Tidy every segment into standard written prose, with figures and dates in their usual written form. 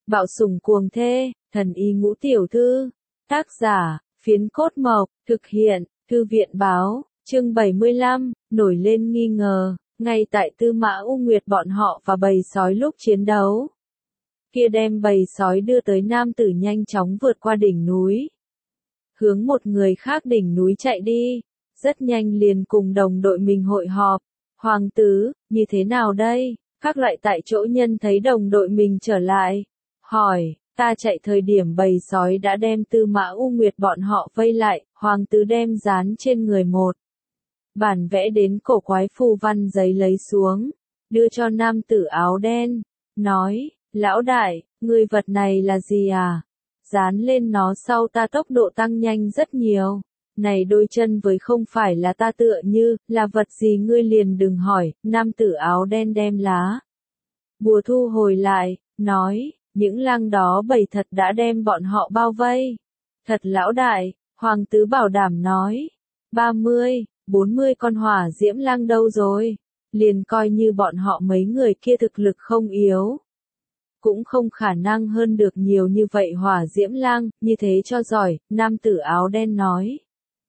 Bạo sủng cuồng thê, thần y ngũ tiểu thư. Tác giả, Phiến Cốt Mộc, thực hiện, Thư viện báo, chương 75, nổi lên nghi ngờ, ngay tại Tư Mã U Nguyệt bọn họ và bầy sói lúc chiến đấu. Kia đem bầy sói đưa tới nam tử nhanh chóng vượt qua đỉnh núi. Hướng một người khác đỉnh núi chạy đi, rất nhanh liền cùng đồng đội mình hội họp. Hoàng tứ, như thế nào đây? Khác lại tại chỗ nhân thấy đồng đội mình trở lại. Hỏi, ta chạy thời điểm bầy sói đã đem Tư Mã U Nguyệt bọn họ vây lại, hoàng tứ đem dán trên người một bản vẽ đến cổ quái phù văn giấy lấy xuống, đưa cho nam tử áo đen, nói, lão đại, người vật này là gì à? Dán lên nó sau ta tốc độ tăng nhanh rất nhiều. Này đôi chân với không phải là ta tựa như, là vật gì ngươi liền đừng hỏi, nam tử áo đen đem lá bùa thu hồi lại, nói, những lang đó bầy thật đã đem bọn họ bao vây. Thật lão đại, hoàng tứ bảo đảm nói, 30, 40 con hỏa diễm lang đâu rồi, liền coi như bọn họ mấy người kia thực lực không yếu. Cũng không khả năng hơn được nhiều như vậy hỏa diễm lang, như thế cho giỏi, nam tử áo đen nói.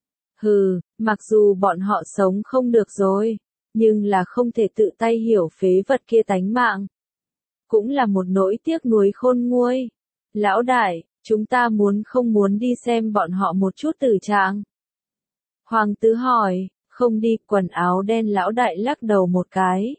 Hừ, mặc dù bọn họ sống không được rồi, nhưng là không thể tự tay hiểu phế vật kia tánh mạng. Cũng là một nỗi tiếc nuối khôn nguôi. Lão đại, chúng ta muốn không muốn đi xem bọn họ một chút tử trạng? Hoàng tứ hỏi, không đi, quần áo đen lão đại lắc đầu một cái.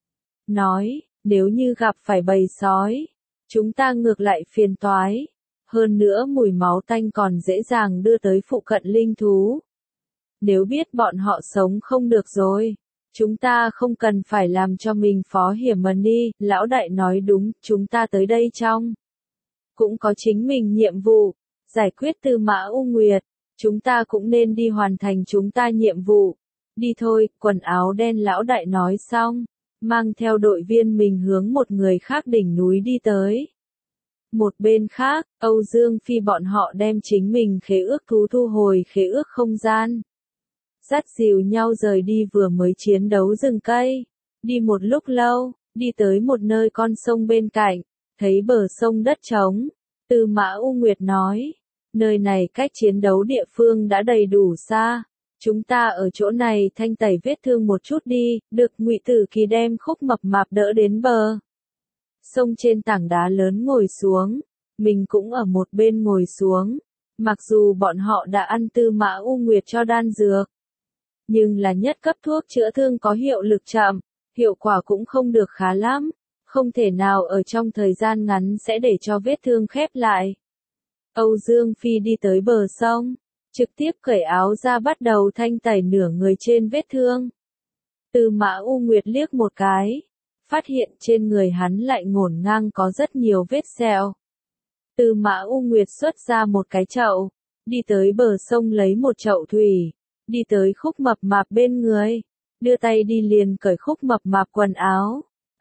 Nói, nếu như gặp phải bầy sói, chúng ta ngược lại phiền toái. Hơn nữa mùi máu tanh còn dễ dàng đưa tới phụ cận linh thú. Nếu biết bọn họ sống không được rồi, chúng ta không cần phải làm cho mình phó hiểm mà đi, lão đại nói đúng, chúng ta tới đây trong. Cũng có chính mình nhiệm vụ, giải quyết Tư Mã U Nguyệt, chúng ta cũng nên đi hoàn thành chúng ta nhiệm vụ. Đi thôi, quần áo đen lão đại nói xong, mang theo đội viên mình hướng một người khác đỉnh núi đi tới. Một bên khác, Âu Dương Phi bọn họ đem chính mình khế ước thú thu hồi khế ước không gian. Dắt dìu nhau rời đi vừa mới chiến đấu rừng cây. Đi một lúc lâu, đi tới một nơi con sông bên cạnh, thấy bờ sông đất trống. Tư Mã U Nguyệt nói, nơi này cách chiến đấu địa phương đã đầy đủ xa. Chúng ta ở chỗ này thanh tẩy vết thương một chút đi, được Ngụy Tử Kỳ đem Khúc Mập Mạp đỡ đến bờ sông trên tảng đá lớn ngồi xuống, mình cũng ở một bên ngồi xuống. Mặc dù bọn họ đã ăn Tư Mã U Nguyệt cho đan dược, nhưng là nhất cấp thuốc chữa thương có hiệu lực chậm, hiệu quả cũng không được khá lắm, không thể nào ở trong thời gian ngắn sẽ để cho vết thương khép lại. Âu Dương Phi đi tới bờ sông, trực tiếp cởi áo ra bắt đầu thanh tẩy nửa người trên vết thương. Tư Mã U Nguyệt liếc một cái, phát hiện trên người hắn lại ngổn ngang có rất nhiều vết sẹo. Tư Mã U Nguyệt xuất ra một cái chậu, đi tới bờ sông lấy một chậu thủy, đi tới Khúc Mập Mạp bên người, đưa tay đi liền cởi Khúc Mập Mạp quần áo.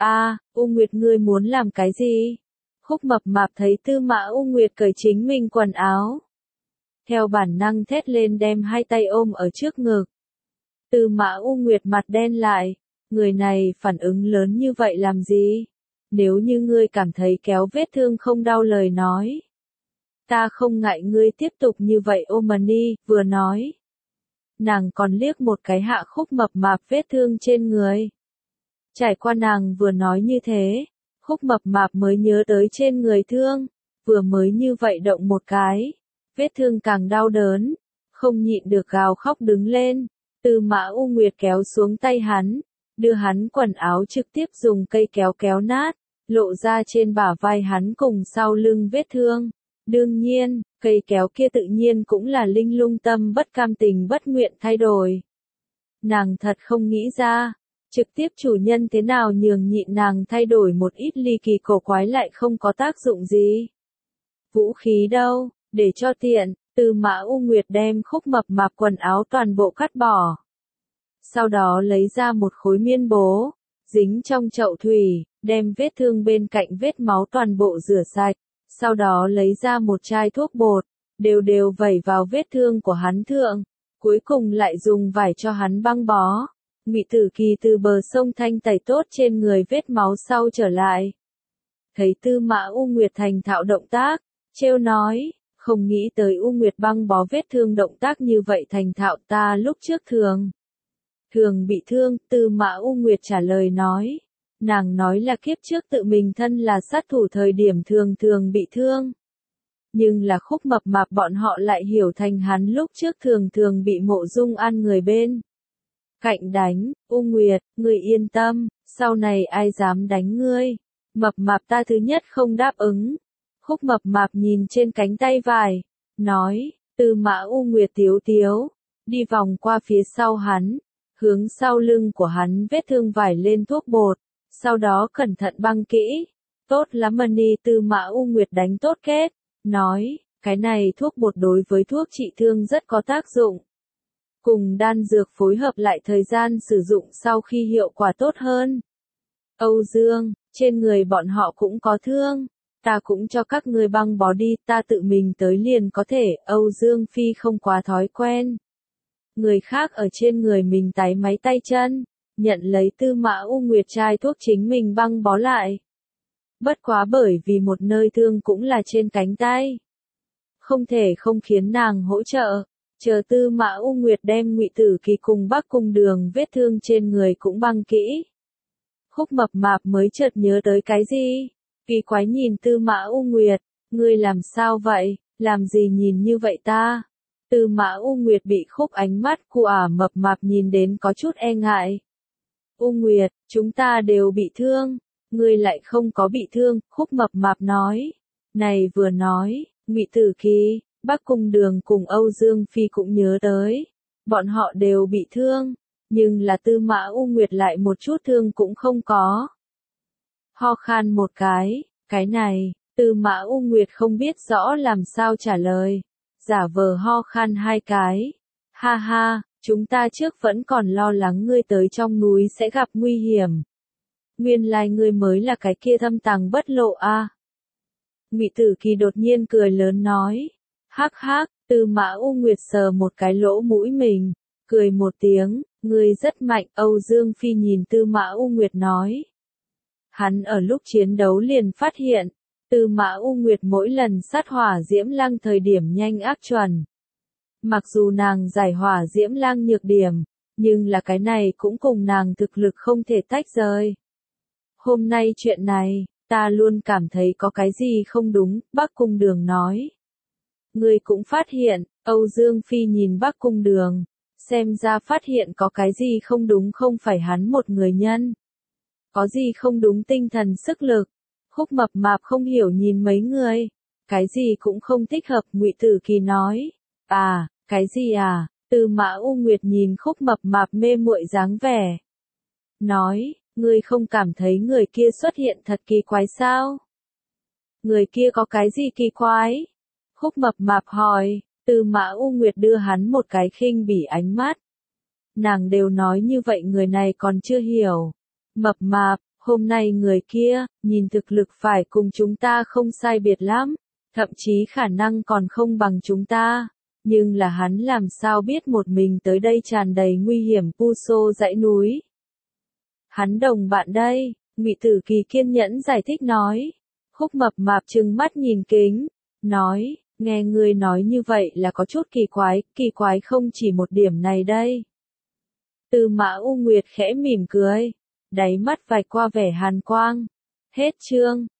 U Nguyệt ngươi muốn làm cái gì? Khúc Mập Mạp thấy Tư Mã U Nguyệt cởi chính mình quần áo, theo bản năng thét lên đem hai tay ôm ở trước ngực. Tư Mã U Nguyệt mặt đen lại, người này phản ứng lớn như vậy làm gì? Nếu như ngươi cảm thấy kéo vết thương không đau lời nói, ta không ngại ngươi tiếp tục như vậy ôm mà đi, vừa nói. Nàng còn liếc một cái hạ Khúc Mập Mạp vết thương trên người. Trải qua nàng vừa nói như thế, Khúc Mập Mạp mới nhớ tới trên người thương, vừa mới như vậy động một cái, vết thương càng đau đớn, không nhịn được gào khóc đứng lên. Tư Mã U Nguyệt kéo xuống tay hắn, đưa hắn quần áo trực tiếp dùng cây kéo kéo nát, lộ ra trên bả vai hắn cùng sau lưng vết thương. Đương nhiên, cây kéo kia tự nhiên cũng là Linh Lung tâm bất cam tình bất nguyện thay đổi. Nàng thật không nghĩ ra, trực tiếp chủ nhân thế nào nhường nhịn nàng thay đổi một ít ly kỳ cổ quái lại không có tác dụng gì. Vũ khí đâu, để cho tiện, Tư Mã U Nguyệt đem Khúc Mập Mạp quần áo toàn bộ cắt bỏ. Sau đó lấy ra một khối miên bố, dính trong chậu thủy, đem vết thương bên cạnh vết máu toàn bộ rửa sạch. Sau đó lấy ra một chai thuốc bột, đều đều vẩy vào vết thương của hắn thượng, cuối cùng lại dùng vải cho hắn băng bó. Ngụy Tử Kỳ từ bờ sông thanh tẩy tốt trên người vết máu sau trở lại. thấy Tư Mã U Nguyệt thành thạo động tác, trêu nói, không nghĩ tới U Nguyệt băng bó vết thương động tác như vậy thành thạo, ta lúc trước thường bị thương. Tư Mã U Nguyệt trả lời nói, nàng nói là kiếp trước tự mình thân là sát thủ thời điểm thường thường bị thương. Nhưng là Khúc Mập Mạp bọn họ lại hiểu thành hắn lúc trước thường thường bị Mộ Dung An người bên cạnh đánh. U Nguyệt, ngươi yên tâm, sau này ai dám đánh ngươi. Mập Mạp ta thứ nhất không đáp ứng. Khúc Mập Mạp nhìn trên cánh tay vải, nói, Tư Mã U Nguyệt tiếu tiếu, đi vòng qua phía sau hắn, hướng sau lưng của hắn vết thương vải lên thuốc bột, sau đó cẩn thận băng kỹ. Tốt lắm Mani. Tư Mã U Nguyệt đánh tốt kết, nói, cái này thuốc bột đối với thuốc trị thương rất có tác dụng. Cùng đan dược phối hợp lại thời gian sử dụng sau khi hiệu quả tốt hơn. Âu Dương, trên người bọn họ cũng có thương, ta cũng cho các ngươi băng bó đi, ta tự mình tới liền có thể. Âu Dương Phi không quá thói quen người khác ở trên người mình táy máy tay chân, nhận lấy Tư Mã U Nguyệt chai thuốc chính mình băng bó lại. Bất quá bởi vì một nơi thương cũng là trên cánh tay, không thể không khiến nàng hỗ trợ. Chờ Tư Mã U Nguyệt đem Ngụy Tử Kỳ cùng Bắc Cung Đường vết thương trên người cũng băng kỹ, Khúc Mập Mạp mới chợt nhớ tới cái gì, kỳ quái nhìn Tư Mã U Nguyệt, ngươi làm sao vậy, làm gì nhìn như vậy ta? Tư Mã U Nguyệt bị Khúc ánh mắt của Mập Mạp nhìn đến có chút e ngại. U Nguyệt, chúng ta đều bị thương, ngươi lại không có bị thương. Khúc Mập Mạp nói. Này vừa nói, Ngụy Tử Kỳ, Bắc Cung Đường cùng Âu Dương Phi cũng nhớ tới, bọn họ đều bị thương, nhưng là Tư Mã U Nguyệt lại một chút thương cũng không có. Ho khan một cái này, Tư Mã U Nguyệt không biết rõ làm sao trả lời, giả vờ ho khan hai cái. Ha ha, chúng ta trước vẫn còn lo lắng ngươi tới trong núi sẽ gặp nguy hiểm. Nguyên lai ngươi mới là cái kia thâm tàng bất lộ a. Ngụy Tử Kỳ đột nhiên cười lớn nói. Hắc hắc. Tư Mã U Nguyệt sờ một cái lỗ mũi mình, cười một tiếng, ngươi rất mạnh. Âu Dương Phi nhìn Tư Mã U Nguyệt nói. Hắn ở lúc chiến đấu liền phát hiện, Tư Mã U Nguyệt mỗi lần sát hỏa diễm lang thời điểm nhanh ác chuẩn. Mặc dù nàng giải hỏa diễm lang nhược điểm, nhưng là cái này cũng cùng nàng thực lực không thể tách rời. Hôm nay chuyện này, ta luôn cảm thấy có cái gì không đúng. Bắc Cung Đường nói. Ngươi cũng phát hiện. Âu Dương Phi nhìn Bắc Cung Đường, xem ra phát hiện có cái gì không đúng không phải hắn một người nhân. Có gì không đúng tinh thần sức lực. Khúc Mập Mạp không hiểu nhìn mấy người. Cái gì cũng không thích hợp. Ngụy Tử Kỳ nói. À, cái gì à? Tư Mã U Nguyệt nhìn Khúc Mập Mạp mê muội dáng vẻ. Nói, ngươi không cảm thấy người kia xuất hiện thật kỳ quái sao? Người kia có cái gì kỳ quái? Khúc Mập Mạp hỏi. Tư Mã U Nguyệt đưa hắn một cái khinh bỉ ánh mắt. Nàng đều nói như vậy người này còn chưa hiểu. Mập Mạp, hôm nay người kia, nhìn thực lực phải cùng chúng ta không sai biệt lắm, thậm chí khả năng còn không bằng chúng ta. Nhưng là hắn làm sao biết một mình tới đây tràn đầy nguy hiểm Puso dãy núi. Hắn đồng bạn đây, Ngụy Tử Kỳ kiên nhẫn giải thích nói. Khúc Mập Mạp trừng mắt nhìn kính, nói, nghe ngươi nói như vậy là có chút kỳ quái không chỉ một điểm này đây. Tư Mã U Nguyệt khẽ mỉm cười, đáy mắt vạch qua vẻ hàn quang. Hết chương.